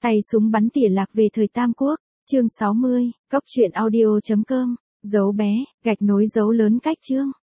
Tay súng bắn tỉa lạc về thời Tam Quốc, chương 60, cốc truyện audio.com, dấu bé, gạch nối dấu lớn cách chương.